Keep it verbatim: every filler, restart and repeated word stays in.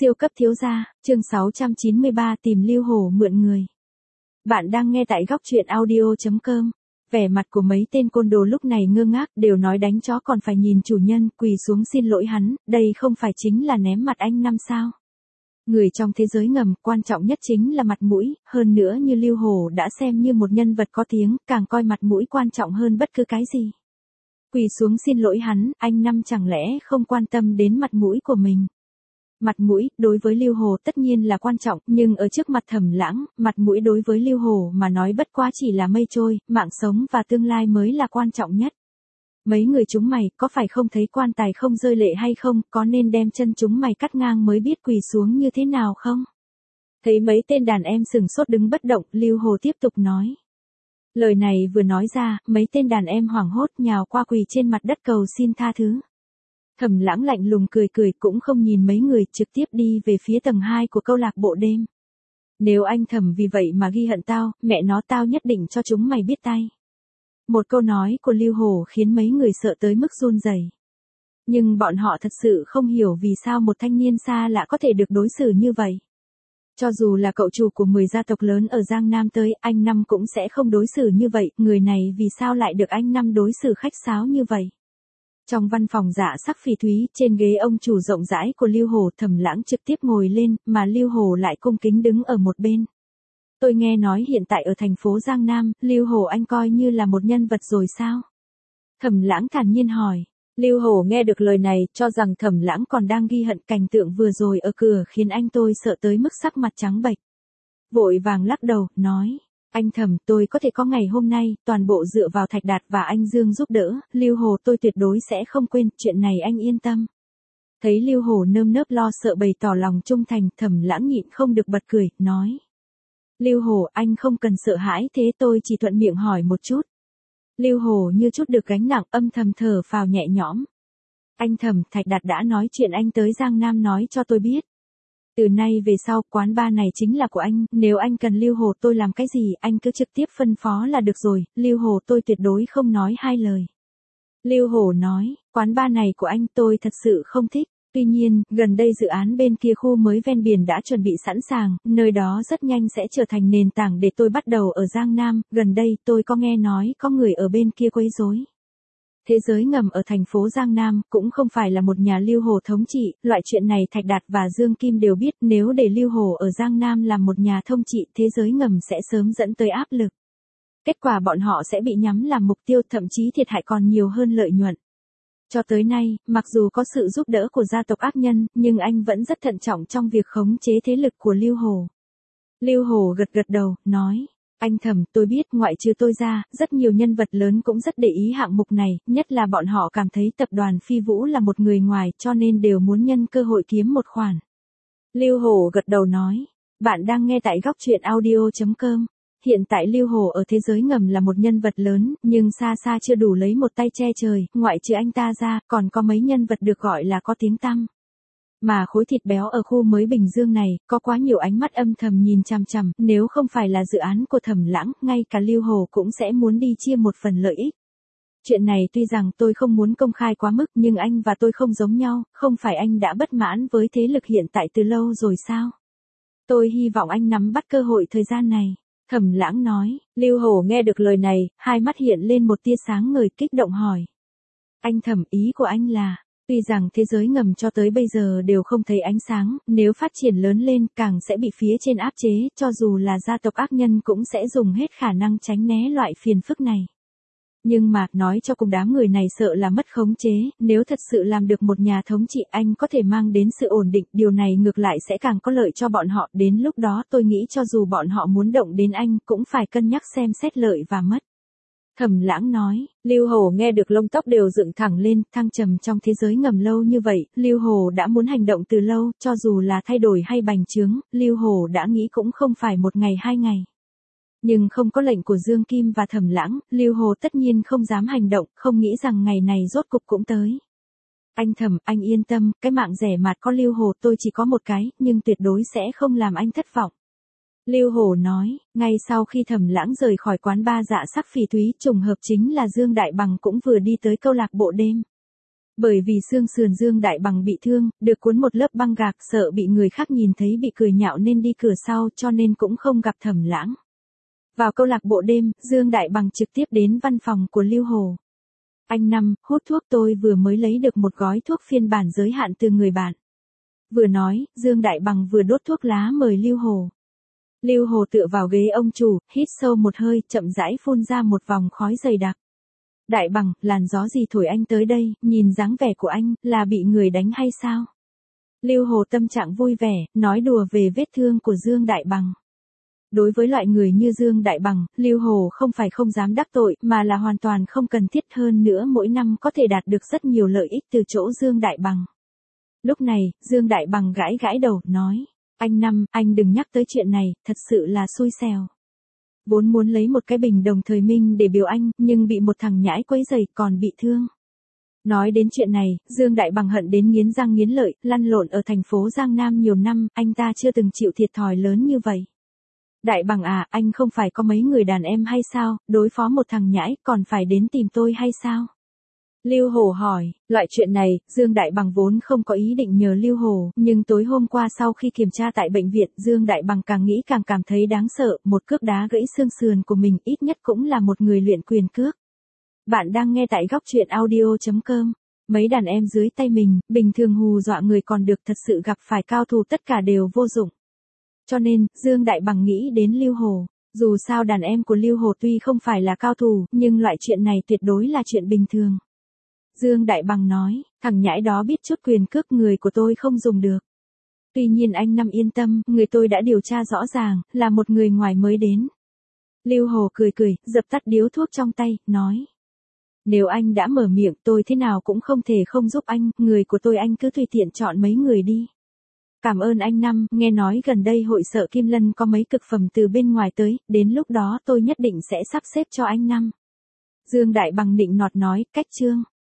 Siêu cấp thiếu gia, chương sáu trăm chín mươi ba tìm Lưu Hổ mượn người. Bạn đang nghe tại góc truyện audio chấm com. Vẻ mặt của mấy tên côn đồ lúc này ngơ ngác, đều nói đánh chó còn phải nhìn chủ nhân, quỳ xuống xin lỗi hắn, đây không phải chính là ném mặt anh năm sao. Người trong thế giới ngầm, quan trọng nhất chính là mặt mũi, hơn nữa như Lưu Hổ đã xem như một nhân vật có tiếng, càng coi mặt mũi quan trọng hơn bất cứ cái gì. Quỳ xuống xin lỗi hắn, anh năm chẳng lẽ không quan tâm đến mặt mũi của mình. Mặt mũi, đối với Lưu Hổ tất nhiên là quan trọng, nhưng ở trước mặt Thẩm Lãng, mặt mũi đối với Lưu Hổ mà nói bất quá chỉ là mây trôi, mạng sống và tương lai mới là quan trọng nhất. Mấy người chúng mày, có phải không thấy quan tài không rơi lệ hay không, có nên đem chân chúng mày cắt ngang mới biết quỳ xuống như thế nào không? Thấy mấy tên đàn em sừng sốt đứng bất động, Lưu Hổ tiếp tục nói. Lời này vừa nói ra, mấy tên đàn em hoảng hốt nhào qua quỳ trên mặt đất cầu xin tha thứ. Thẩm Lãng lạnh lùng cười cười cũng không nhìn mấy người, trực tiếp đi về phía tầng hai của câu lạc bộ đêm. Nếu anh Thẩm vì vậy mà ghi hận tao, mẹ nó tao nhất định cho chúng mày biết tay. Một câu nói của Lưu Hổ khiến mấy người sợ tới mức run rẩy. Nhưng bọn họ thật sự không hiểu vì sao một thanh niên xa lạ có thể được đối xử như vậy. Cho dù là cậu chủ của mười gia tộc lớn ở Giang Nam tới, anh Năm cũng sẽ không đối xử như vậy, người này vì sao lại được anh Năm đối xử khách sáo như vậy. Trong văn phòng dạ sắc phỉ thúy, trên ghế ông chủ rộng rãi của Lưu Hổ, Thẩm Lãng trực tiếp ngồi lên, mà Lưu Hổ lại cung kính đứng ở một bên. Tôi nghe nói hiện tại ở thành phố Giang Nam, Lưu Hổ anh coi như là một nhân vật rồi sao? Thẩm Lãng thản nhiên hỏi. Lưu Hổ nghe được lời này, cho rằng Thẩm Lãng còn đang ghi hận, cảnh tượng vừa rồi ở cửa khiến anh tôi sợ tới mức sắc mặt trắng bệch. Vội vàng lắc đầu, nói. Anh Thẩm, tôi có thể có ngày hôm nay, toàn bộ dựa vào Thạch Đạt và anh Dương giúp đỡ, Lưu Hổ tôi tuyệt đối sẽ không quên, chuyện này anh yên tâm. Thấy Lưu Hổ nơm nớp lo sợ bày tỏ lòng trung thành, Thẩm Lãng nhịn không được bật cười, nói. Lưu Hổ, anh không cần sợ hãi, thế tôi chỉ thuận miệng hỏi một chút. Lưu Hổ như chút được gánh nặng, âm thầm thở phào nhẹ nhõm. Anh Thẩm, Thạch Đạt đã nói chuyện anh tới Giang Nam nói cho tôi biết. Từ nay về sau, quán bar này chính là của anh, nếu anh cần Lưu Hổ tôi làm cái gì, anh cứ trực tiếp phân phó là được rồi, Lưu Hổ tôi tuyệt đối không nói hai lời. Lưu Hổ nói, quán bar này của anh tôi thật sự không thích, tuy nhiên, gần đây dự án bên kia khu mới ven biển đã chuẩn bị sẵn sàng, nơi đó rất nhanh sẽ trở thành nền tảng để tôi bắt đầu ở Giang Nam, gần đây tôi có nghe nói có người ở bên kia quấy rối. Thế giới ngầm ở thành phố Giang Nam cũng không phải là một nhà Lưu Hổ thống trị, loại chuyện này Thạch Đạt và Dương Kim đều biết, nếu để Lưu Hổ ở Giang Nam làm một nhà thông trị, thế giới ngầm sẽ sớm dẫn tới áp lực. Kết quả bọn họ sẽ bị nhắm làm mục tiêu, thậm chí thiệt hại còn nhiều hơn lợi nhuận. Cho tới nay, mặc dù có sự giúp đỡ của gia tộc ác nhân, nhưng anh vẫn rất thận trọng trong việc khống chế thế lực của Lưu Hổ. Lưu Hổ gật gật đầu, nói. Anh Thẩm, tôi biết, ngoại trừ tôi ra, rất nhiều nhân vật lớn cũng rất để ý hạng mục này, nhất là bọn họ cảm thấy tập đoàn Phi Vũ là một người ngoài, cho nên đều muốn nhân cơ hội kiếm một khoản. Lưu Hổ gật đầu nói, bạn đang nghe tại góc truyện audio chấm com. Hiện tại Lưu Hổ ở thế giới ngầm là một nhân vật lớn, nhưng xa xa chưa đủ lấy một tay che trời, ngoại trừ anh ta ra, còn có mấy nhân vật được gọi là có tiếng tăm. Mà khối thịt béo ở khu mới Bình Dương này, có quá nhiều ánh mắt âm thầm nhìn chằm chằm, nếu không phải là dự án của Thẩm Lãng, ngay cả Lưu Hổ cũng sẽ muốn đi chia một phần lợi ích. Chuyện này tuy rằng tôi không muốn công khai quá mức, nhưng anh và tôi không giống nhau, không phải anh đã bất mãn với thế lực hiện tại từ lâu rồi sao? Tôi hy vọng anh nắm bắt cơ hội thời gian này. Thẩm Lãng nói. Lưu Hổ nghe được lời này, hai mắt hiện lên một tia sáng ngời, kích động hỏi. Anh Thẩm, ý của anh là, tuy rằng thế giới ngầm cho tới bây giờ đều không thấy ánh sáng, nếu phát triển lớn lên càng sẽ bị phía trên áp chế, cho dù là gia tộc ác nhân cũng sẽ dùng hết khả năng tránh né loại phiền phức này. Nhưng mà, nói cho cùng đám người này sợ là mất khống chế, nếu thật sự làm được một nhà thống trị anh có thể mang đến sự ổn định, điều này ngược lại sẽ càng có lợi cho bọn họ, đến lúc đó tôi nghĩ cho dù bọn họ muốn động đến anh cũng phải cân nhắc xem xét lợi và mất. Thẩm Lãng nói, Lưu Hổ nghe được lông tóc đều dựng thẳng lên, thăng trầm trong thế giới ngầm lâu như vậy, Lưu Hổ đã muốn hành động từ lâu, cho dù là thay đổi hay bành trướng, Lưu Hổ đã nghĩ cũng không phải một ngày hai ngày. Nhưng không có lệnh của Dương Kim và Thẩm Lãng, Lưu Hổ tất nhiên không dám hành động, không nghĩ rằng ngày này rốt cục cũng tới. Anh Thẩm, anh yên tâm, cái mạng rẻ mạt có Lưu Hổ tôi chỉ có một cái, nhưng tuyệt đối sẽ không làm anh thất vọng. Lưu Hổ nói, ngay sau khi Thẩm Lãng rời khỏi quán bar dạ sắc phỉ thúy, trùng hợp chính là Dương Đại Bằng cũng vừa đi tới câu lạc bộ đêm. Bởi vì xương sườn Dương Đại Bằng bị thương, được cuốn một lớp băng gạc, sợ bị người khác nhìn thấy bị cười nhạo nên đi cửa sau, cho nên cũng không gặp Thẩm Lãng. Vào câu lạc bộ đêm, Dương Đại Bằng trực tiếp đến văn phòng của Lưu Hồ. Anh Năm, hút thuốc, tôi vừa mới lấy được một gói thuốc phiên bản giới hạn từ người bạn. Vừa nói, Dương Đại Bằng vừa đốt thuốc lá mời Lưu Hồ. Lưu Hồ tựa vào ghế ông chủ, hít sâu một hơi, chậm rãi phun ra một vòng khói dày đặc. Đại Bằng, làn gió gì thổi anh tới đây, nhìn dáng vẻ của anh, là bị người đánh hay sao? Lưu Hồ tâm trạng vui vẻ, nói đùa về vết thương của Dương Đại Bằng. Đối với loại người như Dương Đại Bằng, Lưu Hồ không phải không dám đắc tội, mà là hoàn toàn không cần thiết, hơn nữa mỗi năm có thể đạt được rất nhiều lợi ích từ chỗ Dương Đại Bằng. Lúc này, Dương Đại Bằng gãi gãi đầu, nói, anh Năm, anh đừng nhắc tới chuyện này, thật sự là xui xẻo. Vốn muốn lấy một cái bình đồng thời minh để biểu anh, nhưng bị một thằng nhãi quấy rầy, còn bị thương. Nói đến chuyện này, Dương Đại Bằng hận đến nghiến răng nghiến lợi, lăn lộn ở thành phố Giang Nam nhiều năm, anh ta chưa từng chịu thiệt thòi lớn như vậy. Đại Bằng à, anh không phải có mấy người đàn em hay sao, đối phó một thằng nhãi, còn phải đến tìm tôi hay sao? Lưu Hồ hỏi, loại chuyện này, Dương Đại Bằng vốn không có ý định nhờ Lưu Hồ, nhưng tối hôm qua sau khi kiểm tra tại bệnh viện, Dương Đại Bằng càng nghĩ càng cảm thấy đáng sợ, một cước đá gãy xương sườn của mình ít nhất cũng là một người luyện quyền cước. Bạn đang nghe tại góc truyện audio chấm com. Mấy đàn em dưới tay mình, bình thường hù dọa người còn được, thật sự gặp phải cao thủ tất cả đều vô dụng. Cho nên, Dương Đại Bằng nghĩ đến Lưu Hồ. Dù sao đàn em của Lưu Hồ tuy không phải là cao thủ, nhưng loại chuyện này tuyệt đối là chuyện bình thường. Dương Đại Bằng nói, thằng nhãi đó biết chút quyền cước, người của tôi không dùng được. Tuy nhiên anh Năm yên tâm, người tôi đã điều tra rõ ràng, là một người ngoài mới đến. Lưu Hồ cười cười, dập tắt điếu thuốc trong tay, nói. Nếu anh đã mở miệng, tôi thế nào cũng không thể không giúp anh, người của tôi anh cứ tùy tiện chọn mấy người đi. Cảm ơn anh Năm, nghe nói gần đây hội Sở Kim Lân có mấy cực phẩm từ bên ngoài tới, đến lúc đó tôi nhất định sẽ sắp xếp cho anh Năm. Dương Đại Bằng nịnh nọt nói, cách chương.